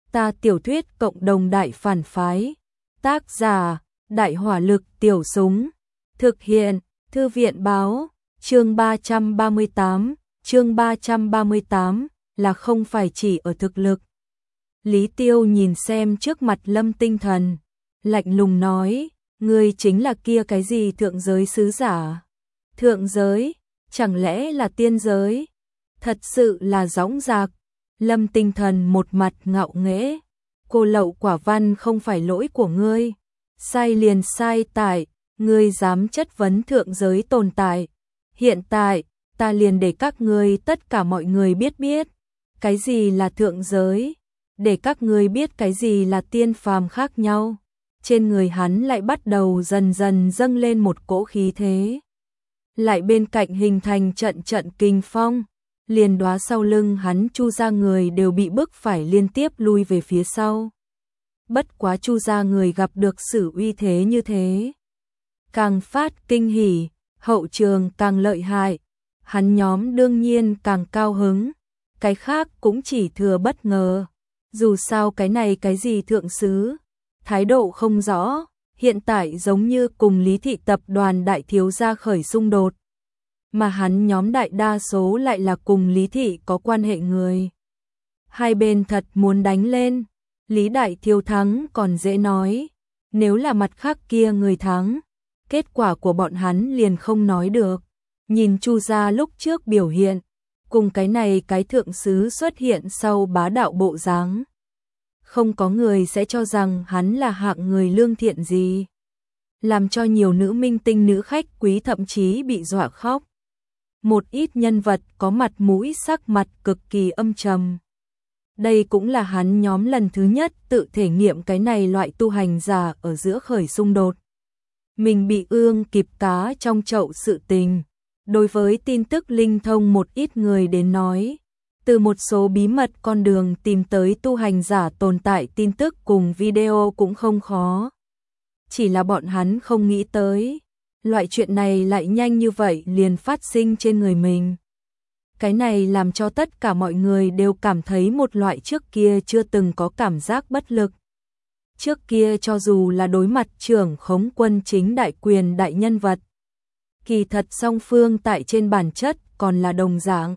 Ta tiểu thuyết cộng đồng đại phản phái. Tác giả, Đại hỏa lực tiểu súng. Thực hiện, Thư viện báo, chương 338, là không phải chỉ ở thực lực. Lý Tiêu nhìn xem trước mặt Lâm Tinh Thần, lạnh lùng nói, ngươi chính là kia cái gì thượng giới sứ giả? Thượng giới, chẳng lẽ là tiên giới? Thật sự là dõng dạc. Lâm Tinh Thần một mặt ngạo nghễ, cô lậu quả văn không phải lỗi của ngươi, sai liền sai tại, ngươi dám chất vấn thượng giới tồn tại. Hiện tại, ta liền để các ngươi tất cả mọi người biết cái gì là thượng giới, để các ngươi biết cái gì là tiên phàm khác nhau. Trên người hắn lại bắt đầu dần dần dâng lên một cỗ khí thế. Lại bên cạnh hình thành trận kinh phong, liền đóa sau lưng hắn Chu gia người đều bị bức phải liên tiếp lui về phía sau. Bất quá Chu gia người gặp được sự uy thế như thế, càng phát kinh hỉ, hậu trường càng lợi hại, hắn nhóm đương nhiên càng cao hứng, cái khác cũng chỉ thừa bất ngờ. Dù sao cái này cái gì thượng sứ, thái độ không rõ, hiện tại giống như cùng Lý thị tập đoàn đại thiếu gia khởi xung đột, mà hắn nhóm đại đa số lại là cùng Lý thị có quan hệ người. Hai bên thật muốn đánh lên, Lý đại thiếu thắng còn dễ nói, nếu là mặt khác kia người thắng, kết quả của bọn hắn liền không nói được. Nhìn Chu gia lúc trước biểu hiện, cùng cái này cái thượng sứ xuất hiện sau bá đạo bộ dáng, không có người sẽ cho rằng hắn là hạng người lương thiện gì, làm cho nhiều nữ minh tinh nữ khách quý thậm chí bị dọa khóc. Một ít nhân vật có mặt mũi sắc mặt cực kỳ âm trầm. Đây cũng là hắn nhóm lần thứ nhất tự thể nghiệm cái này loại tu hành giả ở giữa khởi xung đột. Mình bị ương kịp cá trong chậu sự tình. Đối với tin tức linh thông một ít người đến nói, từ một số bí mật con đường tìm tới tu hành giả tồn tại tin tức cùng video cũng không khó. Chỉ là bọn hắn không nghĩ tới, loại chuyện này lại nhanh như vậy liền phát sinh trên người mình. Cái này làm cho tất cả mọi người đều cảm thấy một loại trước kia chưa từng có cảm giác bất lực. Trước kia cho dù là đối mặt trưởng khống quân chính đại quyền đại nhân vật, kỳ thật song phương tại trên bản chất còn là đồng dạng,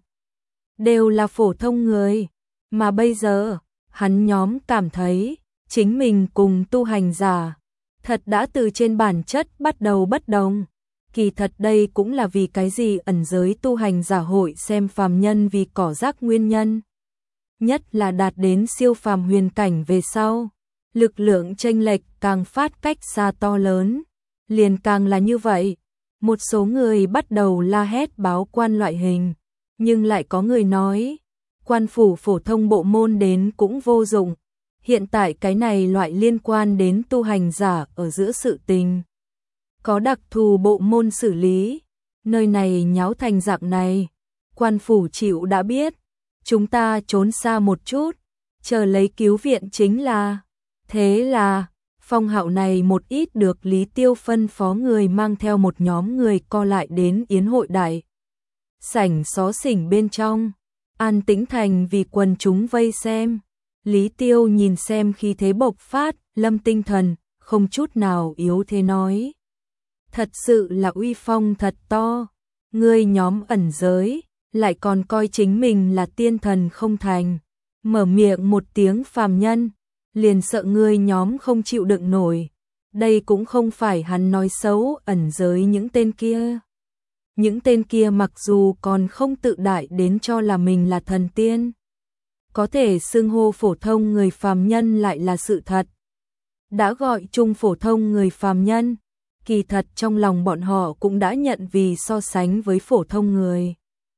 đều là phổ thông người, mà bây giờ, hắn nhóm cảm thấy, chính mình cùng tu hành giả, thật đã từ trên bản chất bắt đầu bất đồng. Kỳ thật đây cũng là vì cái gì ẩn giới tu hành giả hội xem phàm nhân vì cỏ rác nguyên nhân. Nhất là đạt đến siêu phàm huyền cảnh về sau, lực lượng chênh lệch càng phát cách xa to lớn, liền càng là như vậy. Một số người bắt đầu la hét báo quan loại hình, nhưng lại có người nói, quan phủ phổ thông bộ môn đến cũng vô dụng. Hiện tại cái này loại liên quan đến tu hành giả ở giữa sự tình, có đặc thù bộ môn xử lý, nơi này nháo thành dạng này, quan phủ chịu đã biết, chúng ta trốn xa một chút, chờ lấy cứu viện chính là. Thế là, phong hạo này một ít được Lý Tiêu phân phó người mang theo một nhóm người co lại đến yến hội đại sảnh xó xỉnh bên trong, an tĩnh thành vì quần chúng vây xem. Lý Tiêu nhìn xem khi thế bộc phát, Lâm Tinh Thần, không chút nào yếu thế nói. Thật sự là uy phong thật to, ngươi nhóm ẩn giới, lại còn coi chính mình là tiên thần không thành. Mở miệng một tiếng phàm nhân, liền sợ ngươi nhóm không chịu đựng nổi. Đây cũng không phải hắn nói xấu ẩn giới những tên kia. Những tên kia mặc dù còn không tự đại đến cho là mình là thần tiên, có thể xưng hô phổ thông người phàm nhân lại là sự thật. Đã gọi chung phổ thông người phàm nhân, kỳ thật trong lòng bọn họ cũng đã nhận vì so sánh với phổ thông người,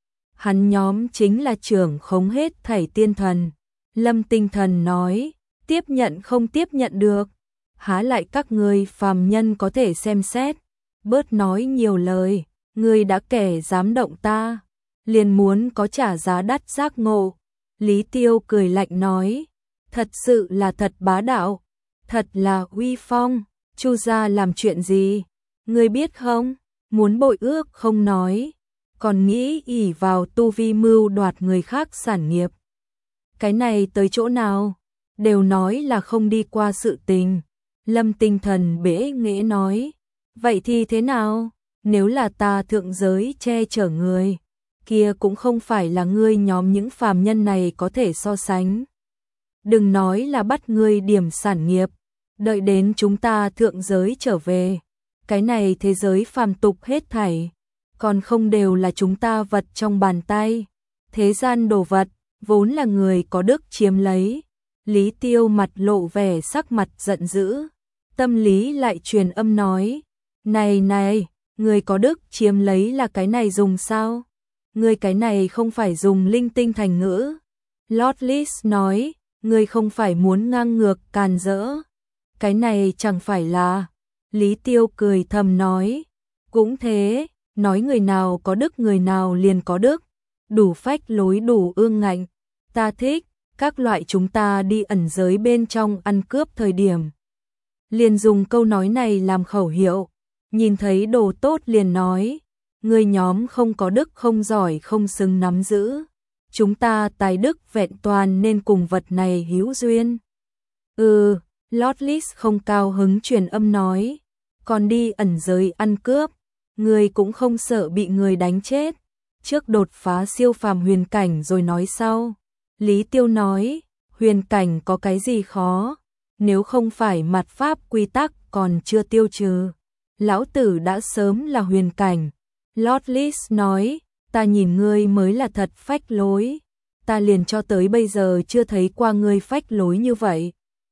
hắn nhóm chính là trưởng khống hết thảy tiên thần. Lâm Tinh Thần nói, tiếp nhận không tiếp nhận được, há lại các ngươi phàm nhân có thể xem xét, bớt nói nhiều lời, ngươi đã kẻ dám động ta, liền muốn có trả giá đắt giác ngộ. Lý Tiêu cười lạnh nói, thật sự là thật bá đạo, thật là uy phong. Chu gia làm chuyện gì, ngươi biết không? Muốn bội ước không nói, còn nghĩ ỷ vào tu vi mưu đoạt người khác sản nghiệp. Cái này tới chỗ nào? đều nói là không đi qua sự tình. Lâm Tinh Thần bẽ nghễ nói, vậy thì thế nào? Nếu là ta thượng giới che chở người, kia cũng không phải là ngươi nhóm những phàm nhân này có thể so sánh. Đừng nói là bắt ngươi điểm sản nghiệp, đợi đến chúng ta thượng giới trở về, cái này thế giới phàm tục hết thảy, còn không đều là chúng ta vật trong bàn tay. Thế gian đồ vật, vốn là người có đức chiếm lấy. Lý Tiêu mặt lộ vẻ sắc mặt giận dữ, tâm lý lại truyền âm nói, này này, người có đức chiếm lấy là cái này dùng sao? Người cái này không phải dùng linh tinh thành ngữ. Lord Lis nói, người không phải muốn ngang ngược càn rỡ. Cái này chẳng phải là. Lý Tiêu cười thầm nói, cũng thế, nói người nào có đức người nào liền có đức, đủ phách lối đủ ương ngạnh, ta thích. Các loại chúng ta đi ẩn giới bên trong ăn cướp thời điểm, liền dùng câu nói này làm khẩu hiệu, nhìn thấy đồ tốt liền nói, người nhóm không có đức không giỏi không xứng nắm giữ, chúng ta tài đức vẹn toàn nên cùng vật này hữu duyên. Lord Lis không cao hứng truyền âm nói, còn đi ẩn giới ăn cướp, người cũng không sợ bị người đánh chết, trước đột phá siêu phàm huyền cảnh rồi nói sau. Lý Tiêu nói, huyền cảnh có cái gì khó, nếu không phải mạt pháp quy tắc còn chưa tiêu trừ, lão tử đã sớm là huyền cảnh. Lord Lis nói, ta nhìn ngươi mới là thật phách lối, ta liền cho tới bây giờ chưa thấy qua ngươi phách lối như vậy.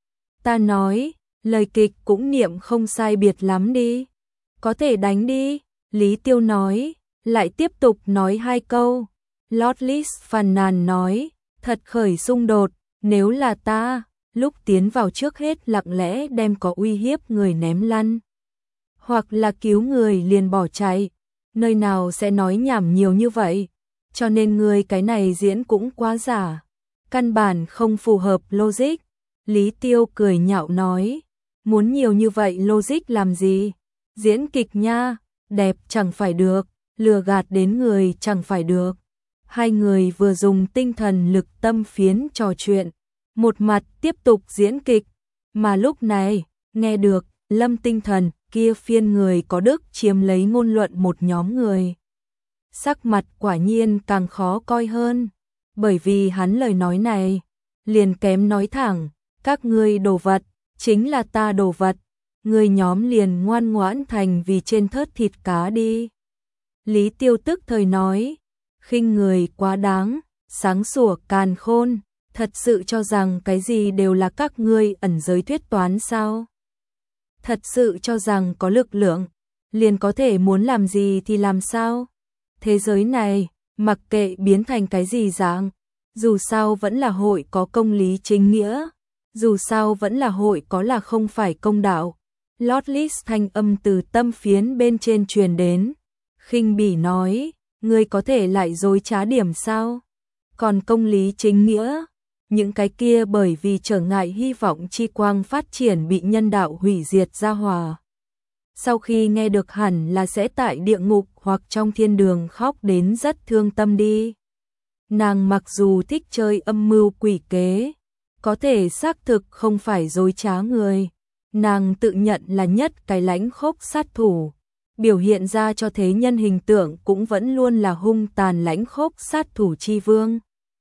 Ta nói, lời kịch cũng niệm không sai biệt lắm đi, có thể đánh đi. Lý Tiêu nói, lại tiếp tục nói 2 câu. Lord Lis phàn nàn nói, thật khởi xung đột, nếu là ta, lúc tiến vào trước hết lặng lẽ đem có uy hiếp người ném lăn, hoặc là cứu người liền bỏ chạy, nơi nào sẽ nói nhảm nhiều như vậy, cho nên người cái này diễn cũng quá giả, căn bản không phù hợp logic. Lý Tiêu cười nhạo nói, muốn nhiều như vậy logic làm gì, diễn kịch nha, đẹp chẳng phải được, lừa gạt đến người chẳng phải được. Hai người vừa dùng tinh thần lực tâm phiến trò chuyện, một mặt tiếp tục diễn kịch, mà lúc này, nghe được, Lâm Tinh Thần kia phiên người có đức chiếm lấy ngôn luận một nhóm người. Sắc mặt quả nhiên càng khó coi hơn, bởi vì hắn lời nói này, liền kém nói thẳng, các ngươi đồ vật, chính là ta đồ vật, người nhóm liền ngoan ngoãn thành vì trên thớt thịt cá đi. Lý Tiêu tức thời nói, khinh người quá đáng, sáng sủa càn khôn, thật sự cho rằng cái gì đều là các ngươi ẩn giới thuyết toán sao? Thật sự cho rằng có lực lượng, liền có thể muốn làm gì thì làm sao? Thế giới này, mặc kệ biến thành cái gì dạng, dù sao vẫn là hội có công lý chính nghĩa, dù sao vẫn là hội có là không phải công đạo. Lord Lis thanh âm từ tâm phiến bên trên truyền đến, khinh bỉ nói, ngươi có thể lại dối trá điểm sao? Còn công lý chính nghĩa, những cái kia bởi vì trở ngại hy vọng chi quang phát triển bị nhân đạo hủy diệt ra hòa. Sau khi nghe được hẳn là sẽ tại địa ngục hoặc trong thiên đường khóc đến rất thương tâm đi. Nàng mặc dù thích chơi âm mưu quỷ kế, có thể xác thực không phải dối trá người. Nàng tự nhận là nhất cái lãnh khốc sát thủ, biểu hiện ra cho thế nhân hình tượng cũng vẫn luôn là hung tàn lãnh khốc sát thủ chi vương.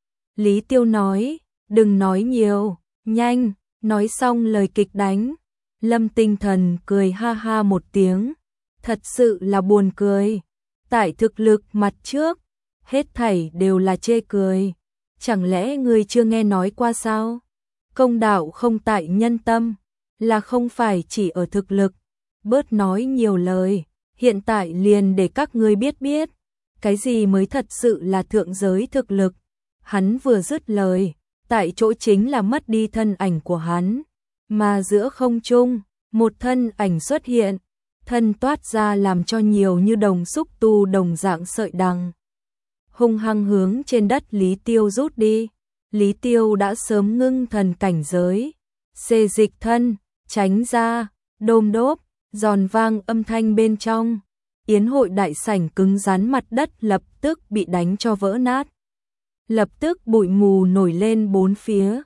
Lý Tiêu nói, đừng nói nhiều, nhanh, nói xong lời kịch đánh. Lâm Tinh Thần cười ha ha một tiếng, thật sự là buồn cười. Tại thực lực mặt trước, hết thảy đều là chê cười. Chẳng lẽ ngươi chưa nghe nói qua sao? Công đạo không tại nhân tâm, là không phải chỉ ở thực lực. Bớt nói nhiều lời, hiện tại liền để các ngươi biết, cái gì mới thật sự là thượng giới thực lực. Hắn vừa dứt lời, tại chỗ chính là mất đi thân ảnh của hắn, mà giữa không trung, một thân ảnh xuất hiện, thân toát ra làm cho nhiều như đồng xúc tu đồng dạng sợi đằng. Hung hăng hướng trên đất Lý Tiêu rút đi. Lý Tiêu đã sớm ngưng thần cảnh giới, xê dịch thân, tránh ra, đôm đốp, giòn vang âm thanh bên trong. Yến hội đại sảnh cứng rắn mặt đất lập tức bị đánh cho vỡ nát. Lập tức bụi mù nổi lên bốn phía.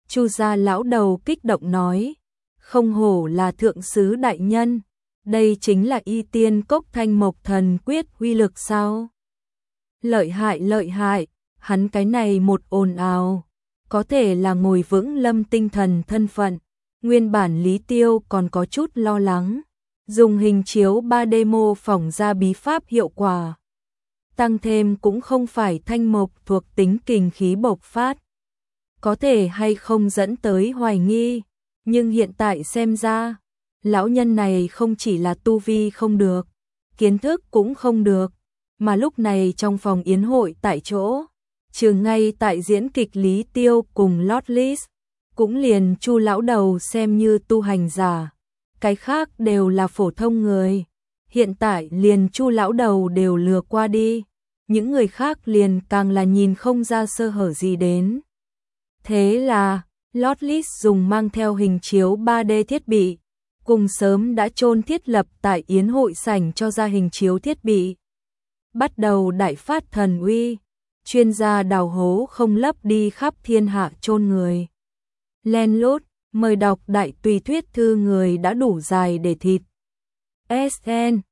Chu gia lão đầu kích động nói, không hổ là thượng sứ đại nhân, đây chính là y tiên cốc thanh mộc thần quyết uy lực sao? Lợi hại, hắn cái này một ồn ào, có thể là ngồi vững Lâm Tinh Thần thân phận. Nguyên bản Lý Tiêu còn có chút lo lắng, dùng hình chiếu 3D mô phỏng ra bí pháp hiệu quả. Tăng thêm cũng không phải thanh mộc thuộc tính kình khí bộc phát. Có thể hay không dẫn tới hoài nghi, nhưng hiện tại xem ra, lão nhân này không chỉ là tu vi không được, kiến thức cũng không được, mà lúc này trong phòng yến hội tại chỗ, trừ ngay tại diễn kịch Lý Tiêu cùng Lotlis, cũng liền Chu lão đầu xem như tu hành giả, cái khác đều là phổ thông người. Hiện tại liền Chu lão đầu đều lừa qua đi, những người khác liền càng là nhìn không ra sơ hở gì đến. Thế là, Lotlis dùng mang theo hình chiếu 3D thiết bị, cùng sớm đã chôn thiết lập tại yến hội sảnh cho ra hình chiếu thiết bị. Bắt đầu đại phát thần uy, chuyên gia đào hố không lấp đi khắp thiên hạ chôn người. Len lút, mời đọc đại tùy thuyết thư người đã đủ dài để thịt. SN